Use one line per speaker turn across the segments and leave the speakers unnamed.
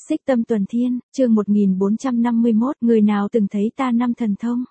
Xích Tâm Tuần Thiên, chương 1451, người nào từng thấy ta năm thần thông.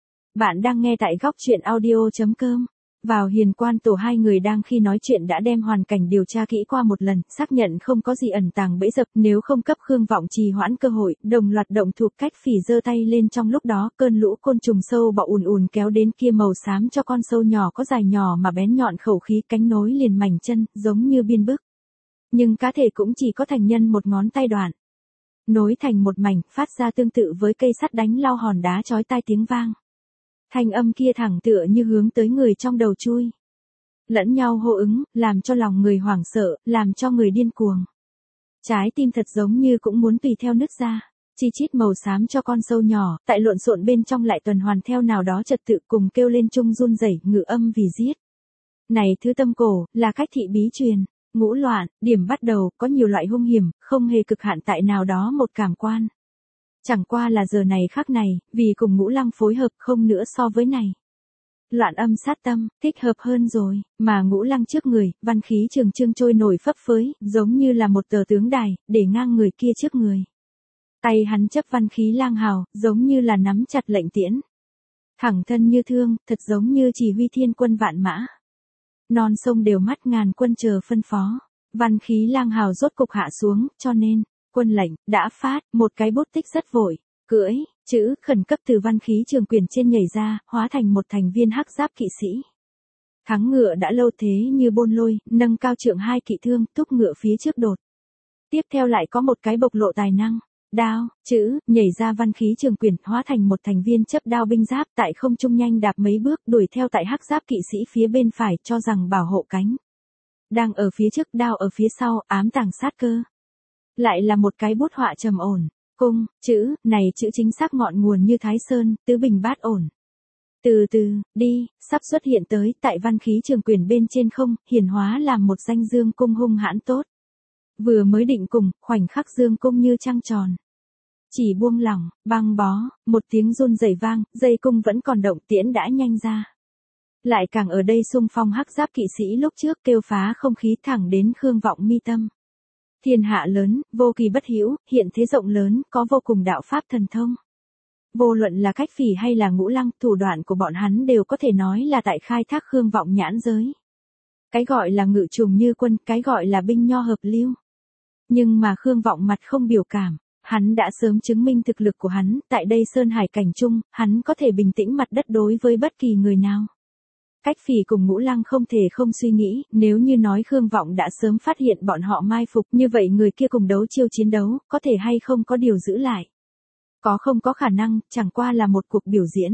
Bạn đang nghe tại góc truyện audio.com. Vào Hiền Quan Tổ, hai người đang khi nói chuyện đã đem hoàn cảnh điều tra kỹ qua một lần, xác nhận không có gì ẩn tàng bẫy dập, nếu không cấp Khương Vọng trì hoãn cơ hội, đồng loạt động thủ. Cách Phỉ giơ tay lên, trong lúc đó, cơn lũ côn trùng sâu bọ ùn ùn kéo đến, kia màu xám cho con sâu nhỏ có dài nhỏ mà bén nhọn khẩu khí, cánh nối liền mảnh chân, giống như biên bức. Nhưng cá thể cũng chỉ có thành nhân một ngón tay đoạn. Nối thành một mảnh, phát ra tương tự với cây sắt đánh lao hòn đá chói tai tiếng vang. Thanh âm kia thẳng tựa như hướng tới người trong đầu chui. Lẫn nhau hô ứng, làm cho lòng người hoảng sợ, làm cho người điên cuồng. Trái tim thật giống như cũng muốn tùy theo nứt ra. Chi chít màu xám cho con sâu nhỏ, tại lộn xộn bên trong lại tuần hoàn theo nào đó trật tự, cùng kêu lên chung run rẩy, ngự âm vì giết. Này thứ tâm cổ, là cách thị bí truyền. Ngũ loạn, điểm bắt đầu, có nhiều loại hung hiểm, không hề cực hạn tại nào đó một cảm quan. Chẳng qua là giờ này khắc này, vì cùng Ngũ Lăng phối hợp không nữa so với này. Loạn âm sát tâm, thích hợp hơn rồi, mà Ngũ Lăng trước người, văn khí trường trương trôi nổi phấp phới, giống như là một tờ tướng đài, để ngang người kia trước người. Tay hắn chấp văn khí lang hào, giống như là nắm chặt lệnh tiễn. Thẳng thân như thương, thật giống như chỉ huy thiên quân vạn mã. Non sông đều mắt, ngàn quân chờ phân phó. Văn khí lang hào rốt cục hạ xuống, cho nên, quân lệnh, đã phát, một cái bút tích rất vội, cưỡi, chữ, khẩn cấp từ văn khí trường quyền trên nhảy ra, hóa thành một thành viên hắc giáp kỵ sĩ. Thắng ngựa đã lâu thế như bôn lôi, nâng cao trượng hai kỵ thương, thúc ngựa phía trước đột. Tiếp theo lại có một cái bộc lộ tài năng. Đao, chữ, nhảy ra văn khí trường quyền, hóa thành một thành viên chấp đao binh giáp, tại không trung nhanh đạp mấy bước, đuổi theo tại hắc giáp kỵ sĩ phía bên phải, cho rằng bảo hộ cánh. Đang ở phía trước, đao ở phía sau, ám tàng sát cơ. Lại là một cái bút họa trầm ổn, cung, chữ, này chữ chính xác ngọn nguồn như Thái Sơn, tứ bình bát ổn. Từ từ, đi, sắp xuất hiện tới, tại văn khí trường quyền bên trên không, hiển hóa làm một danh dương cung hung hãn tốt. Vừa mới định cùng, khoảnh khắc dương cung như trăng tròn. Chỉ buông lỏng, băng bó, một tiếng run rẩy vang, dây cung vẫn còn động, tiễn đã nhanh ra. Lại càng ở đây xung phong hắc giáp kỵ sĩ lúc trước kêu phá không khí thẳng đến Khương Vọng mi tâm. Thiên hạ lớn, vô kỳ bất hữu, hiện thế rộng lớn, có vô cùng đạo pháp thần thông. Vô luận là Cách Phỉ hay là Ngũ Lăng, thủ đoạn của bọn hắn đều có thể nói là tại khai thác Khương Vọng nhãn giới. Cái gọi là ngự trùng như quân, cái gọi là binh nho hợp lưu. Nhưng mà Khương Vọng mặt không biểu cảm, hắn đã sớm chứng minh thực lực của hắn, tại đây sơn hải cảnh chung, hắn có thể bình tĩnh mặt đất đối với bất kỳ người nào. Cách Phỉ cùng Ngũ Lăng không thể không suy nghĩ, nếu như nói Khương Vọng đã sớm phát hiện bọn họ mai phục, như vậy người kia cùng đấu chiêu chiến đấu, có thể hay không có điều giữ lại. Có không có khả năng, chẳng qua là một cuộc biểu diễn.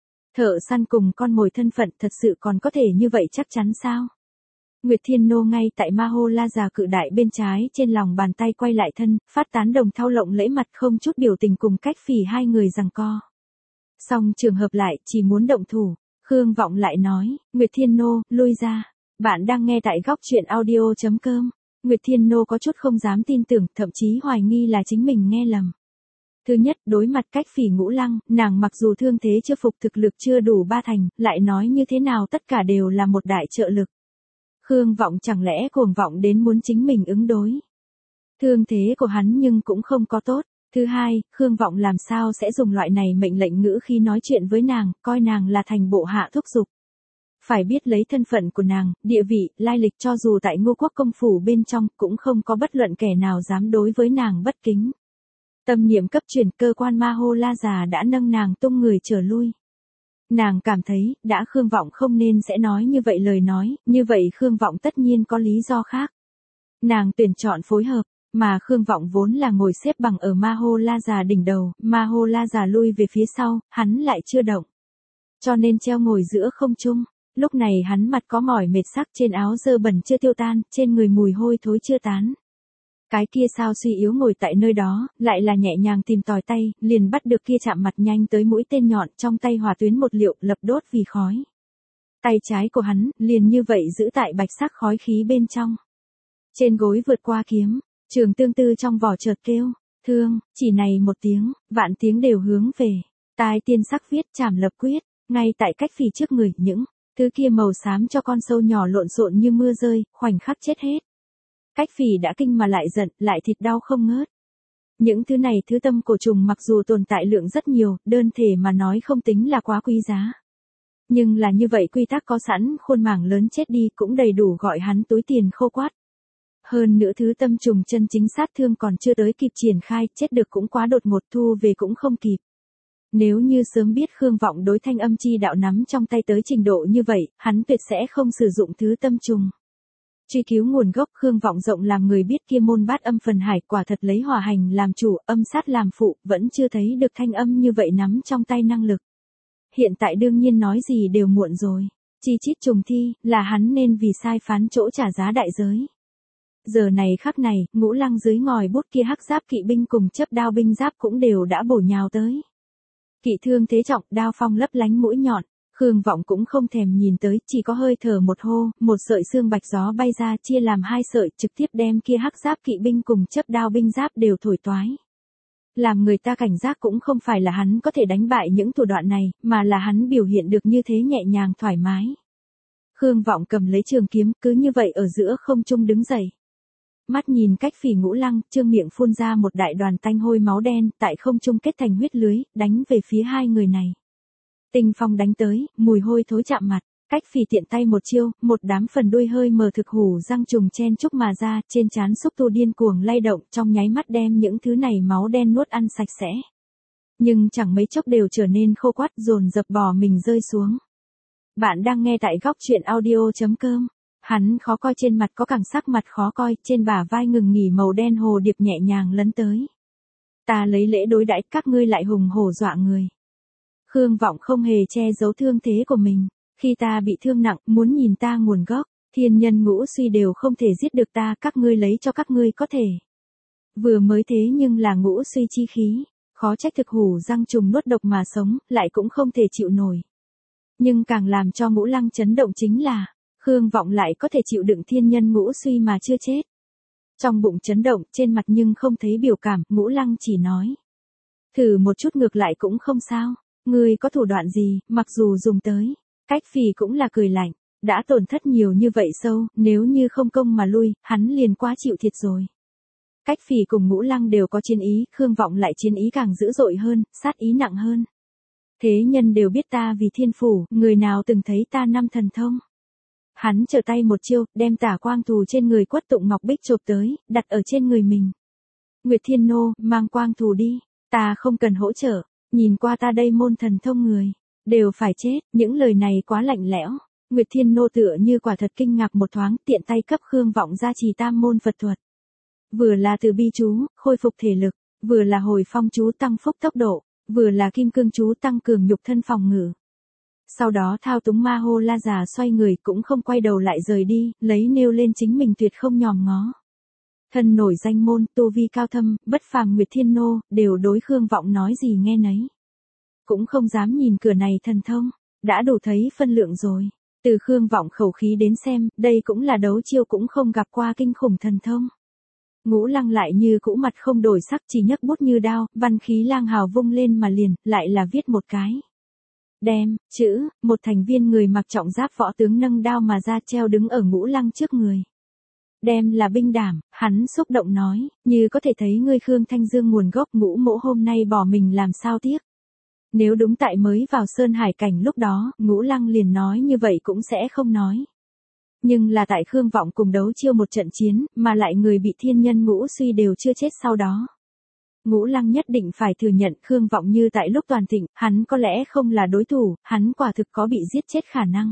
Thợ săn cùng con mồi thân phận thật sự còn có thể như vậy chắc chắn sao? Nguyệt Thiên Nô ngay tại Ma-hô-la-già cự đại bên trái trên lòng bàn tay quay lại thân, phát tán đồng thau lộng lẫy mặt không chút biểu tình cùng Cách Phỉ hai người giằng co. Song trường hợp lại, chỉ muốn động thủ. Khương Vọng lại nói, Nguyệt Thiên Nô, lui ra. Bạn đang nghe tại góc truyện audio.com. Nguyệt Thiên Nô có chút không dám tin tưởng, thậm chí hoài nghi là chính mình nghe lầm. Thứ nhất, đối mặt Cách Phỉ Ngũ Lăng, nàng mặc dù thương thế chưa phục, thực lực chưa đủ ba thành, lại nói như thế nào tất cả đều là một đại trợ lực. Khương Vọng chẳng lẽ cuồng vọng đến muốn chính mình ứng đối. Thương thế của hắn nhưng cũng không có tốt. Thứ hai, Khương Vọng làm sao sẽ dùng loại này mệnh lệnh ngữ khi nói chuyện với nàng, coi nàng là thành bộ hạ thúc giục. Phải biết lấy thân phận của nàng, địa vị, lai lịch cho dù tại Ngô Quốc công phủ bên trong, cũng không có bất luận kẻ nào dám đối với nàng bất kính. Tâm niệm cấp truyền, cơ quan Ma-hô-la-già đã nâng nàng tung người trở lui. Nàng cảm thấy, đã Khương Vọng không nên sẽ nói như vậy lời nói, như vậy Khương Vọng tất nhiên có lý do khác. Nàng tuyển chọn phối hợp. Mà Khương Vọng vốn là ngồi xếp bằng ở Ma-hô-la-già đỉnh đầu, Ma-hô-la-già lui về phía sau, hắn lại chưa động. Cho nên treo ngồi giữa không trung, lúc này hắn mặt có mỏi mệt sắc, trên áo dơ bẩn chưa tiêu tan, trên người mùi hôi thối chưa tán. Cái kia sao suy yếu ngồi tại nơi đó, lại là nhẹ nhàng tìm tòi tay, liền bắt được kia chạm mặt nhanh tới mũi tên nhọn, trong tay hỏa tuyến một liệu, lập đốt vì khói. Tay trái của hắn, liền như vậy giữ tại bạch sắc khói khí bên trong. Trên gối vượt qua kiếm. Trường tương tư trong vỏ chợt kêu, thương, chỉ này một tiếng, vạn tiếng đều hướng về. Tai tiên sắc viết chảm lập quyết, ngay tại Cách Phỉ trước người, những thứ kia màu xám cho con sâu nhỏ lộn xộn như mưa rơi, khoảnh khắc chết hết. Cách Phỉ đã kinh mà lại giận, lại thịt đau không ngớt. Những thứ này thứ tâm cổ trùng mặc dù tồn tại lượng rất nhiều, đơn thể mà nói không tính là quá quý giá. Nhưng là như vậy quy tắc có sẵn, khuôn mảng lớn chết đi cũng đầy đủ gọi hắn túi tiền khô quát. Hơn nữa thứ tâm trùng chân chính sát thương còn chưa tới kịp triển khai, chết được cũng quá đột ngột, thu về cũng không kịp. Nếu như sớm biết Khương Vọng đối thanh âm chi đạo nắm trong tay tới trình độ như vậy, hắn tuyệt sẽ không sử dụng thứ tâm trùng. Truy cứu nguồn gốc, Khương Vọng rộng làm người biết kia môn bát âm phần hải quả thật lấy hỏa hành làm chủ, âm sát làm phụ, vẫn chưa thấy được thanh âm như vậy nắm trong tay năng lực. Hiện tại đương nhiên nói gì đều muộn rồi. Chi chít trùng thi, là hắn nên vì sai phán chỗ trả giá đại giới. Giờ này khắc này, Ngũ Lăng dưới ngòi bút kia hắc giáp kỵ binh cùng chấp đao binh giáp cũng đều đã bổ nhào tới. Kỵ thương thế trọng, đao phong lấp lánh mũi nhọn, Khương Vọng cũng không thèm nhìn tới, chỉ có hơi thở một hô, một sợi xương bạch gió bay ra chia làm hai sợi, trực tiếp đem kia hắc giáp kỵ binh cùng chấp đao binh giáp đều thổi toái. Làm người ta cảnh giác cũng không phải là hắn có thể đánh bại những thủ đoạn này, mà là hắn biểu hiện được như thế nhẹ nhàng thoải mái. Khương Vọng cầm lấy trường kiếm, cứ như vậy ở giữa không trung đứng dậy. Mắt nhìn cách Phỉ Ngũ Lăng, trương miệng phun ra một đại đoàn tanh hôi máu đen, tại không trung kết thành huyết lưới, đánh về phía hai người này. Tinh phong đánh tới, mùi hôi thối chạm mặt, cách Phỉ tiện tay một chiêu, một đám phần đuôi hơi mờ thực hủ răng trùng chen chúc mà ra, trên trán xúc tu điên cuồng lay động, trong nháy mắt đem những thứ này máu đen nuốt ăn sạch sẽ. Nhưng chẳng mấy chốc đều trở nên khô quắt, dồn dập bò mình rơi xuống. Bạn đang nghe tại góc truyện audio.com. Hắn khó coi, trên mặt có càng sắc mặt khó coi, trên bả vai ngừng nghỉ màu đen hồ điệp nhẹ nhàng lấn tới. Ta lấy lễ đối đãi, các ngươi lại hùng hổ dọa người. Khương Vọng không hề che giấu thương thế của mình. Khi ta bị thương nặng, muốn nhìn ta nguồn gốc, thiên nhân ngũ suy đều không thể giết được ta, các ngươi lấy cho các ngươi có thể. Vừa mới thế nhưng là ngũ suy chi khí, khó trách thực hủ răng trùng nuốt độc mà sống, lại cũng không thể chịu nổi. Nhưng càng làm cho Ngũ Lăng chấn động chính là, Khương Vọng lại có thể chịu đựng thiên nhân ngũ suy mà chưa chết. Trong bụng chấn động, trên mặt nhưng không thấy biểu cảm, Ngũ Lăng chỉ nói. Thử một chút ngược lại cũng không sao, ngươi có thủ đoạn gì, mặc dù dùng tới. Cách Phỉ cũng là cười lạnh, đã tổn thất nhiều như vậy sâu, nếu như không công mà lui, hắn liền quá chịu thiệt rồi. Cách Phỉ cùng Ngũ Lăng đều có chiến ý, Khương Vọng lại chiến ý càng dữ dội hơn, sát ý nặng hơn. Thế nhân đều biết ta vì thiên phủ, người nào từng thấy ta năm thần thông. Hắn trở tay một chiêu, đem tả quang thù trên người Quất Tụng Ngọc Bích chộp tới, đặt ở trên người mình. Nguyệt Thiên Nô, mang quang thù đi, ta không cần hỗ trợ, nhìn qua ta đây môn thần thông người, đều phải chết, những lời này quá lạnh lẽo. Nguyệt Thiên Nô tựa như quả thật kinh ngạc một thoáng, tiện tay cấp Khương Vọng ra trì tam môn Phật thuật. Vừa là từ bi chú, khôi phục thể lực, vừa là hồi phong chú tăng phúc tốc độ, vừa là kim cương chú tăng cường nhục thân phòng ngự. Sau đó thao túng ma hô la già xoay người cũng không quay đầu lại rời đi, lấy nêu lên chính mình tuyệt không nhòm ngó. Thân nổi danh môn, tu vi cao thâm, bất phàm Nguyệt Thiên Nô, đều đối Khương Vọng nói gì nghe nấy. Cũng không dám nhìn cửa này thần thông, đã đủ thấy phân lượng rồi. Từ Khương Vọng khẩu khí đến xem, đây cũng là đấu chiêu cũng không gặp qua kinh khủng thần thông. Ngũ Lăng lại như cũ mặt không đổi sắc, chỉ nhấc bút như đao, văn khí lang hào vung lên mà liền, lại là viết một cái. Đem, chữ, một thành viên người mặc trọng giáp võ tướng nâng đao mà ra treo đứng ở Ngũ Lăng trước người. Đem là binh đảm, hắn xúc động nói, như có thể thấy ngươi Khương Thanh Dương nguồn gốc Ngũ mỗ hôm nay bỏ mình làm sao tiếc. Nếu đúng tại mới vào Sơn Hải cảnh lúc đó, Ngũ Lăng liền nói như vậy cũng sẽ không nói. Nhưng là tại Khương Vọng cùng đấu chiêu một trận chiến, mà lại người bị thiên nhân ngũ suy đều chưa chết sau đó. Ngũ Lăng nhất định phải thừa nhận Khương Vọng như tại lúc toàn thịnh, hắn có lẽ không là đối thủ, hắn quả thực có bị giết chết khả năng.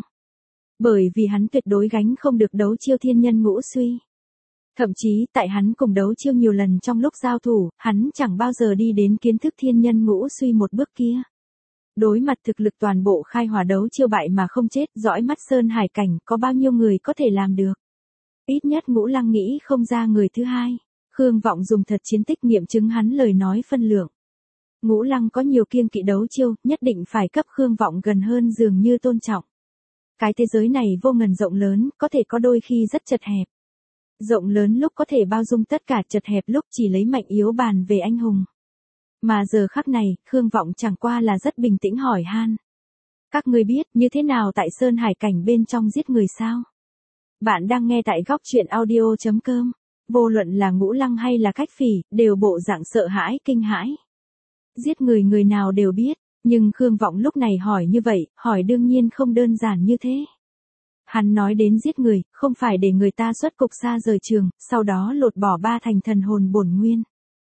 Bởi vì hắn tuyệt đối gánh không được đấu chiêu thiên nhân ngũ suy. Thậm chí, tại hắn cùng đấu chiêu nhiều lần trong lúc giao thủ, hắn chẳng bao giờ đi đến kiến thức thiên nhân ngũ suy một bước kia. Đối mặt thực lực toàn bộ khai hỏa đấu chiêu bại mà không chết, dõi mắt Sơn Hải cảnh, có bao nhiêu người có thể làm được. Ít nhất Ngũ Lăng nghĩ không ra người thứ hai. Khương Vọng dùng thật chiến tích nghiệm chứng hắn lời nói phân lượng. Ngũ Lăng có nhiều kiêng kỵ đấu chiêu, nhất định phải cấp Khương Vọng gần hơn dường như tôn trọng. Cái thế giới này vô ngần rộng lớn, có thể có đôi khi rất chật hẹp. Rộng lớn lúc có thể bao dung tất cả, chật hẹp lúc chỉ lấy mạnh yếu bàn về anh hùng. Mà giờ khắc này, Khương Vọng chẳng qua là rất bình tĩnh hỏi han. Các ngươi biết như thế nào tại Sơn Hải cảnh bên trong giết người sao? Bạn đang nghe tại góc truyện audio.com. vô luận là Ngũ Lăng hay là Cách Phỉ, đều bộ dạng sợ hãi kinh hãi. Giết người người nào đều biết, nhưng Khương Vọng lúc này hỏi như vậy, hỏi đương nhiên không đơn giản như thế. Hắn nói đến giết người, không phải để người ta xuất cục xa rời trường, sau đó lột bỏ 3 thành thần hồn bổn nguyên.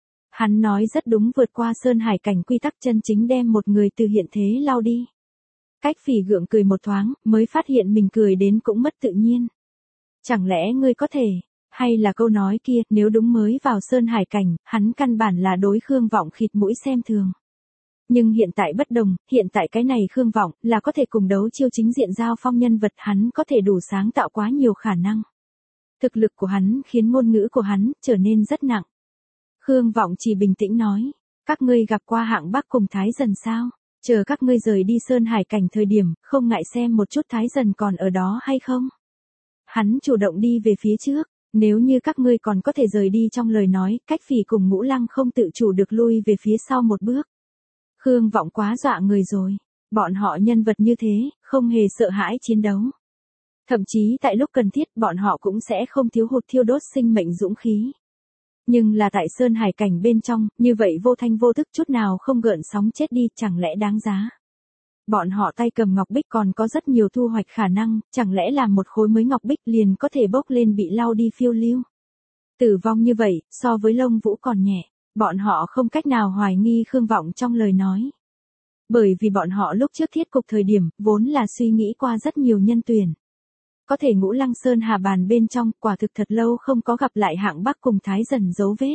Hắn nói rất đúng, vượt qua sơn hải cảnh quy tắc chân chính đem một người từ hiện thế lao đi. Cách Phỉ gượng cười một thoáng, mới phát hiện mình cười đến cũng mất tự nhiên. Chẳng lẽ ngươi có thể, hay là câu nói kia, nếu đúng mới vào sơn hải cảnh, hắn căn bản là đối Khương Vọng khịt mũi xem thường. Nhưng hiện tại bất đồng, hiện tại cái này Khương Vọng, là có thể cùng đấu chiêu chính diện giao phong nhân vật, hắn có thể đủ sáng tạo quá nhiều khả năng. Thực lực của hắn khiến ngôn ngữ của hắn trở nên rất nặng. Khương Vọng chỉ bình tĩnh nói, các ngươi gặp qua Hạng Bắc cùng Thái Dần sao? Chờ các ngươi rời đi sơn hải cảnh thời điểm, không ngại xem một chút Thái Dần còn ở đó hay không? Hắn chủ động đi về phía trước, nếu như các ngươi còn có thể rời đi trong lời nói, Cách Phỉ cùng Ngũ Lăng không tự chủ được lui về phía sau một bước. Khương Vọng quá dọa người rồi, bọn họ nhân vật như thế, không hề sợ hãi chiến đấu. Thậm chí tại lúc cần thiết bọn họ cũng sẽ không thiếu hụt thiêu đốt sinh mệnh dũng khí. Nhưng là tại sơn hải cảnh bên trong, như vậy vô thanh vô thức chút nào không gợn sóng chết đi, chẳng lẽ đáng giá. Bọn họ tay cầm ngọc bích còn có rất nhiều thu hoạch khả năng, chẳng lẽ làm một khối mới ngọc bích liền có thể bốc lên bị lau đi phiêu lưu. Tử vong như vậy, so với lông vũ còn nhẹ, bọn họ không cách nào hoài nghi Khương Vọng trong lời nói. Bởi vì bọn họ lúc trước thiết cục thời điểm, vốn là suy nghĩ qua rất nhiều nhân tuyển. Có thể Ngũ Lăng Sơn Hà bàn bên trong, quả thực thật lâu không có gặp lại Hạng Bắc cùng Thái Dần dấu vết.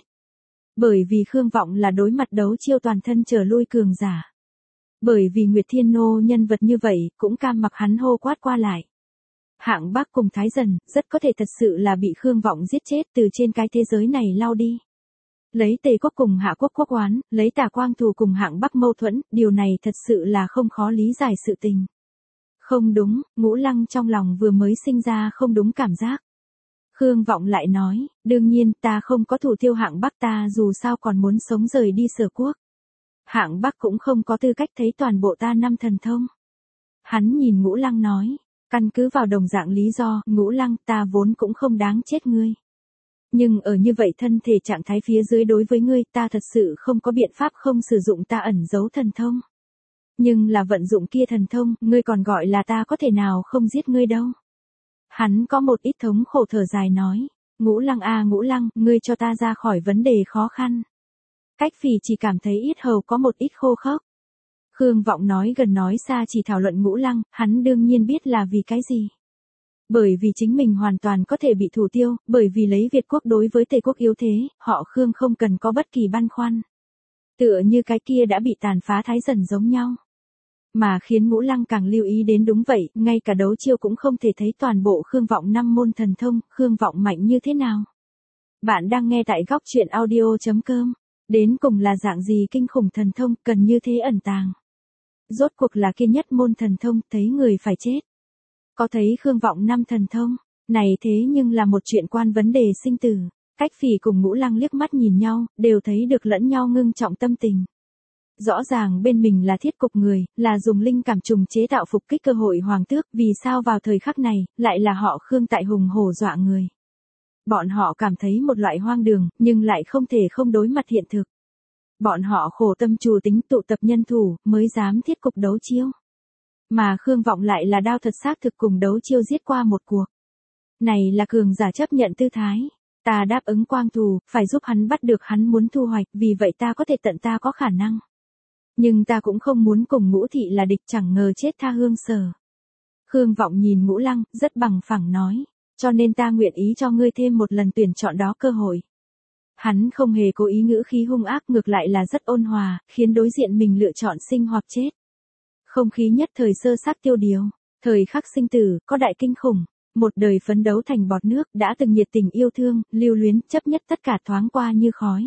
Bởi vì Khương Vọng là đối mặt đấu chiêu toàn thân trở lui cường giả. Bởi vì Nguyệt Thiên Nô nhân vật như vậy, cũng cam mặc hắn hô quát qua lại. Hạng Bắc cùng Thái Dần, rất có thể thật sự là bị Khương Vọng giết chết từ trên cái thế giới này lao đi. Lấy Tề quốc cùng Hạ quốc quốc oán, lấy Tả Quang thù cùng Hạng Bắc mâu thuẫn, điều này thật sự là không khó lý giải sự tình. Không đúng, Ngũ Lăng trong lòng vừa mới sinh ra không đúng cảm giác. Khương Vọng lại nói, đương nhiên ta không có thủ tiêu Hạng Bắc, ta dù sao còn muốn sống rời đi Sở quốc. Hạng Bắc cũng không có tư cách thấy toàn bộ ta 5 thần thông. Hắn nhìn Ngũ Lăng nói, căn cứ vào đồng dạng lý do, Ngũ Lăng ta vốn cũng không đáng chết ngươi. Nhưng ở như vậy thân thể trạng thái phía dưới đối với ngươi ta thật sự không có biện pháp không sử dụng ta ẩn giấu thần thông. Nhưng là vận dụng kia thần thông, ngươi còn gọi là ta có thể nào không giết ngươi đâu. Hắn có một ít thống khổ thở dài nói, Ngũ Lăng à Ngũ Lăng, ngươi cho ta ra khỏi vấn đề khó khăn. Cách Phỉ chỉ cảm thấy yết hầu có một ít khô khốc. Khương Vọng nói gần nói xa chỉ thảo luận Ngũ Lăng, hắn đương nhiên biết là vì cái gì. Bởi vì chính mình hoàn toàn có thể bị thủ tiêu, bởi vì lấy Việt quốc đối với Tề quốc yếu thế, họ Khương không cần có bất kỳ băn khoăn. Tựa như cái kia đã bị tàn phá Thái Dần giống nhau. Mà khiến Ngũ Lăng càng lưu ý đến đúng vậy, ngay cả đấu chiêu cũng không thể thấy toàn bộ Khương Vọng 5 môn thần thông, Khương Vọng mạnh như thế nào. Bạn đang nghe tại góc truyện audio.com. Đến cùng là dạng gì kinh khủng thần thông, cần như thế ẩn tàng. Rốt cuộc là kia nhất môn thần thông, thấy người phải chết. Có thấy Khương Vọng 5 thần thông, này thế nhưng là một chuyện quan vấn đề sinh tử. Cách Phỉ cùng Ngũ Lăng liếc mắt nhìn nhau, đều thấy được lẫn nhau ngưng trọng tâm tình. Rõ ràng bên mình là thiết cục người, là dùng linh cảm trùng chế tạo phục kích cơ hội hoàng tước, vì sao vào thời khắc này, lại là họ Khương tại hùng hổ dọa người. Bọn họ cảm thấy một loại hoang đường, nhưng lại không thể không đối mặt hiện thực. Bọn họ khổ tâm trù tính tụ tập nhân thủ, mới dám thiết cục đấu chiêu. Mà Khương Vọng lại là đao thật xác thực cùng đấu chiêu giết qua một cuộc. Này là cường giả chấp nhận tư thái. Ta đáp ứng Quang thù, phải giúp hắn bắt được hắn muốn thu hoạch, vì vậy ta có thể tận ta có khả năng. Nhưng ta cũng không muốn cùng Ngũ thị là địch, chẳng ngờ chết tha hương sở. Khương Vọng nhìn Ngũ Lăng, rất bằng phẳng nói, cho nên ta nguyện ý cho ngươi thêm một lần tuyển chọn đó cơ hội. Hắn không hề cố ý ngữ khí hung ác, ngược lại là rất ôn hòa, khiến đối diện mình lựa chọn sinh hoặc chết. Không khí nhất thời sơ sát tiêu điều, thời khắc sinh tử, có đại kinh khủng. Một đời phấn đấu thành bọt nước, đã từng nhiệt tình yêu thương, lưu luyến, chấp nhất tất cả thoáng qua như khói.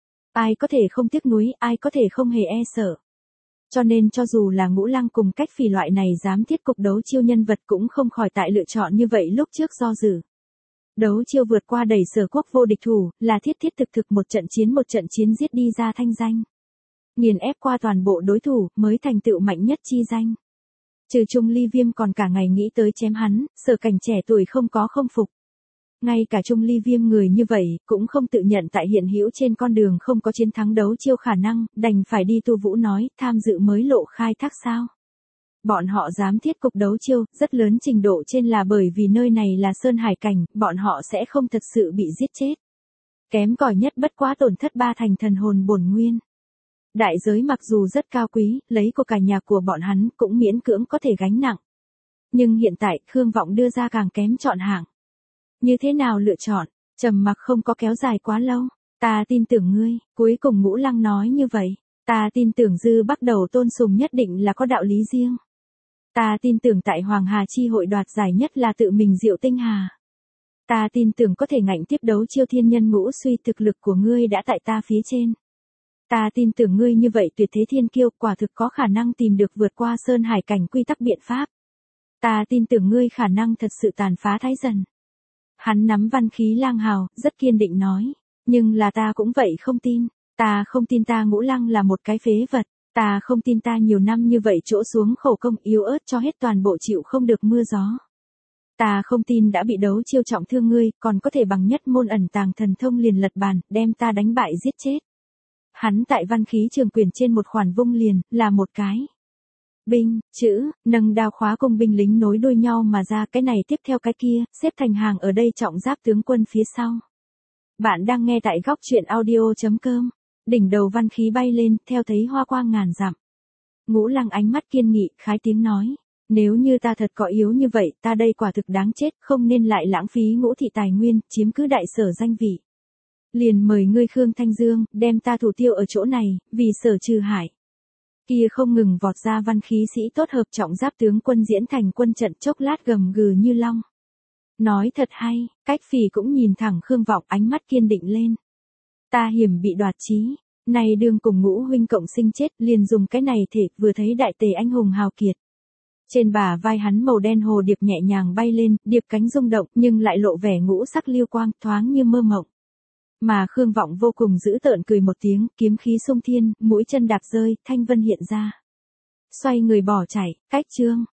Ai có thể không tiếc nuối, ai có thể không hề e sợ. Cho nên cho dù là Ngũ Lăng cùng Cách Phỉ loại này dám thiết cục đấu chiêu nhân vật cũng không khỏi tại lựa chọn như vậy lúc trước do dự. Đấu chiêu vượt qua đẩy Sở quốc vô địch thủ, là thiết thực một trận chiến giết đi ra thanh danh. Nghiền ép qua toàn bộ đối thủ, mới thành tựu mạnh nhất chi danh. Trừ Trung Ly Viêm còn cả ngày nghĩ tới chém hắn, Sở Cảnh trẻ tuổi không có không phục. Ngay cả Trung Ly Viêm người như vậy, cũng không tự nhận tại hiện hữu trên con đường không có chiến thắng đấu chiêu khả năng, đành phải đi Tu Vũ nói, tham dự mới lộ khai thác sao. Bọn họ dám thiết cục đấu chiêu, rất lớn trình độ trên là bởi vì nơi này là Sơn Hải Cảnh, bọn họ sẽ không thật sự bị giết chết. Kém cỏi nhất bất quá tổn thất 3 thành thần hồn bổn nguyên. Đại giới mặc dù rất cao quý, lấy của cả nhà của bọn hắn cũng miễn cưỡng có thể gánh nặng. Nhưng hiện tại Khương Vọng đưa ra càng kém chọn hạng. Như thế nào lựa chọn, trầm mặc không có kéo dài quá lâu. Ta tin tưởng ngươi, cuối cùng Ngũ Lăng nói như vậy. Ta tin tưởng Dư Bắc Đầu tôn sùng nhất định là có đạo lý riêng. Ta tin tưởng tại Hoàng Hà chi hội đoạt giải nhất là tự mình Diệu Tinh Hà. Ta tin tưởng có thể ngạnh tiếp đấu chiêu thiên nhân ngũ suy thực lực của ngươi đã tại ta phía trên. Ta tin tưởng ngươi như vậy tuyệt thế thiên kiêu quả thực có khả năng tìm được vượt qua Sơn Hải Cảnh quy tắc biện pháp. Ta tin tưởng ngươi khả năng thật sự tàn phá Thái Dần. Hắn nắm văn khí lang hào, rất kiên định nói. Nhưng là ta cũng vậy không tin. Ta không tin ta Ngũ Lăng là một cái phế vật. Ta không tin ta nhiều năm như vậy chỗ xuống khổ công yếu ớt cho hết toàn bộ chịu không được mưa gió. Ta không tin đã bị đấu chiêu trọng thương ngươi, còn có thể bằng nhất môn ẩn tàng thần thông liền lật bàn, đem ta đánh bại giết chết. Hắn tại văn khí trường quyền trên một khoản vung liền, là một cái. Binh, chữ, nâng đao khóa cùng binh lính nối đuôi nhau mà ra cái này tiếp theo cái kia, xếp thành hàng ở đây trọng giáp tướng quân phía sau. Bạn đang nghe tại góc truyện audio.com. Đỉnh đầu văn khí bay lên, theo thấy hoa quang ngàn dặm. Ngũ Lăng ánh mắt kiên nghị, khái tiếng nói. Nếu như ta thật có yếu như vậy, ta đây quả thực đáng chết, không nên lại lãng phí Ngũ thị tài nguyên, chiếm cứ đại sở danh vị. Liền mời ngươi Khương Thanh Dương, đem ta thủ tiêu ở chỗ này, vì sở trừ hại. Kia không ngừng vọt ra văn khí sĩ tốt hợp trọng giáp tướng quân diễn thành quân trận chốc lát gầm gừ như long. Nói thật hay, Cách Phì cũng nhìn thẳng Khương Vọng ánh mắt kiên định lên. Ta hiểm bị đoạt chí, này đương cùng Ngũ huynh cộng sinh chết, liền dùng cái này thể vừa thấy đại tề anh hùng hào kiệt. Trên bả vai hắn màu đen hồ điệp nhẹ nhàng bay lên, điệp cánh rung động nhưng lại lộ vẻ ngũ sắc liêu quang thoáng như mơ mộng. Mà Khương Vọng vô cùng dữ tợn cười một tiếng, kiếm khí xung thiên, mũi chân đạp rơi, thanh vân hiện ra. Xoay người bỏ chạy, cách chương.